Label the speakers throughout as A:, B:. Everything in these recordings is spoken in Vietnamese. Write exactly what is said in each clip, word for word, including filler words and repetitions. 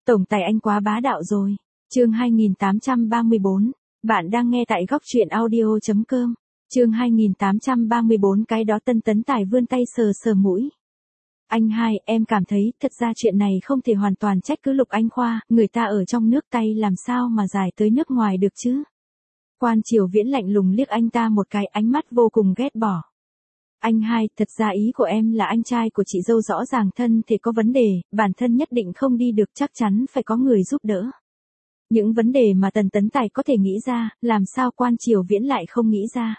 A: Tổng tài anh quá bá đạo rồi. Chương hai nghìn tám trăm ba mươi bốn. Bạn đang nghe tại góc truyện audio chấm com. Chương hai nghìn tám trăm ba mươi bốn. Cái đó Tân Tấn Tài vươn tay sờ sờ mũi. Anh hai, em cảm thấy thật ra chuyện này không thể hoàn toàn trách cứ Lục Anh Khoa, người ta ở trong nước tay làm sao mà dài tới nước ngoài được chứ. Quan Triều Viễn lạnh lùng liếc anh ta một cái, ánh mắt vô cùng ghét bỏ. Anh hai, thật ra ý của em là anh trai của chị dâu rõ ràng thân thể có vấn đề, bản thân nhất định không đi được, chắc chắn phải có người giúp đỡ. Những vấn đề mà Tần Tấn Tài có thể nghĩ ra, làm sao Quan Triều Viễn lại không nghĩ ra.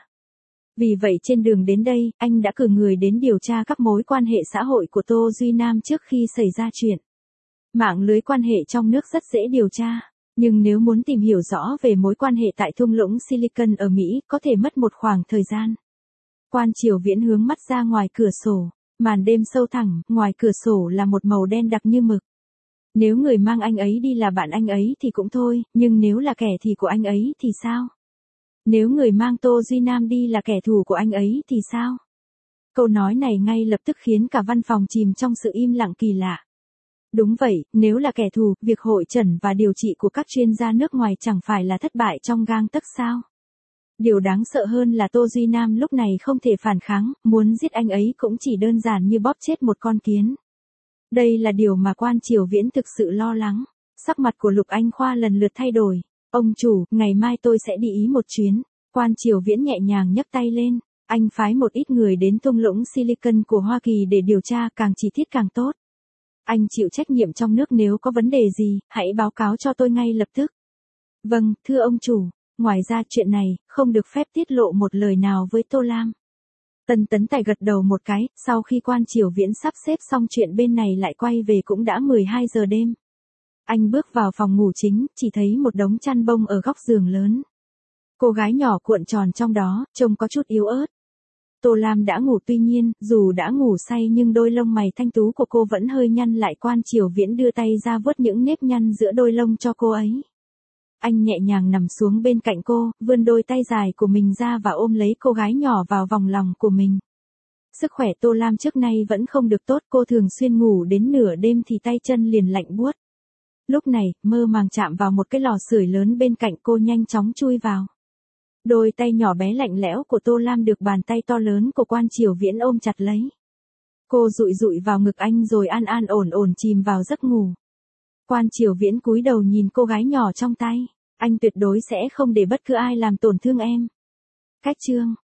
A: Vì vậy trên đường đến đây, anh đã cử người đến điều tra các mối quan hệ xã hội của Tô Duy Nam trước khi xảy ra chuyện. Mạng lưới quan hệ trong nước rất dễ điều tra, nhưng nếu muốn tìm hiểu rõ về mối quan hệ tại thung lũng Silicon ở Mỹ, có thể mất một khoảng thời gian. Quan Triều Viễn hướng mắt ra ngoài cửa sổ, màn đêm sâu thẳm, ngoài cửa sổ là một màu đen đặc như mực. Nếu người mang anh ấy đi là bạn anh ấy thì cũng thôi, nhưng nếu là kẻ thù của anh ấy thì sao? Nếu người mang Tô Duy Nam đi là kẻ thù của anh ấy thì sao? Câu nói này ngay lập tức khiến cả văn phòng chìm trong sự im lặng kỳ lạ. Đúng vậy, nếu là kẻ thù, việc hội chẩn và điều trị của các chuyên gia nước ngoài chẳng phải là thất bại trong gang tấc sao? Điều đáng sợ hơn là Tô Duy Nam lúc này không thể phản kháng, muốn giết anh ấy cũng chỉ đơn giản như bóp chết một con kiến. Đây là điều mà Quan Triều Viễn thực sự lo lắng. Sắc mặt của Lục Anh Khoa lần lượt thay đổi. Ông chủ, ngày mai tôi sẽ đi Ý một chuyến. Quan Triều Viễn nhẹ nhàng nhấc tay lên. Anh phái một ít người đến thung lũng Silicon của Hoa Kỳ để điều tra, càng chi tiết càng tốt. Anh chịu trách nhiệm trong nước, nếu có vấn đề gì, hãy báo cáo cho tôi ngay lập tức. Vâng, thưa ông chủ. Ngoài ra chuyện này, không được phép tiết lộ một lời nào với Tô Lam. Tần Tấn Tài gật đầu một cái, sau khi Quan Triều Viễn sắp xếp xong chuyện bên này lại quay về cũng đã mười hai giờ đêm. Anh bước vào phòng ngủ chính, chỉ thấy một đống chăn bông ở góc giường lớn. Cô gái nhỏ cuộn tròn trong đó, trông có chút yếu ớt. Tô Lam đã ngủ, tuy nhiên, dù đã ngủ say nhưng đôi lông mày thanh tú của cô vẫn hơi nhăn lại. Quan Triều Viễn đưa tay ra vuốt những nếp nhăn giữa đôi lông cho cô ấy. Anh nhẹ nhàng nằm xuống bên cạnh cô, vươn đôi tay dài của mình ra và ôm lấy cô gái nhỏ vào vòng lòng của mình. Sức khỏe Tô Lam trước nay vẫn không được tốt, cô thường xuyên ngủ đến nửa đêm thì tay chân liền lạnh buốt. Lúc này, mơ màng chạm vào một cái lò sưởi lớn bên cạnh cô, nhanh chóng chui vào. Đôi tay nhỏ bé lạnh lẽo của Tô Lam được bàn tay to lớn của Quan Triều Viễn ôm chặt lấy. Cô dụi dụi vào ngực anh rồi an an ổn ổn chìm vào giấc ngủ. Quan Triều Viễn cúi đầu nhìn cô gái nhỏ trong tay. Anh tuyệt đối sẽ không để bất cứ ai làm tổn thương em. Cách chương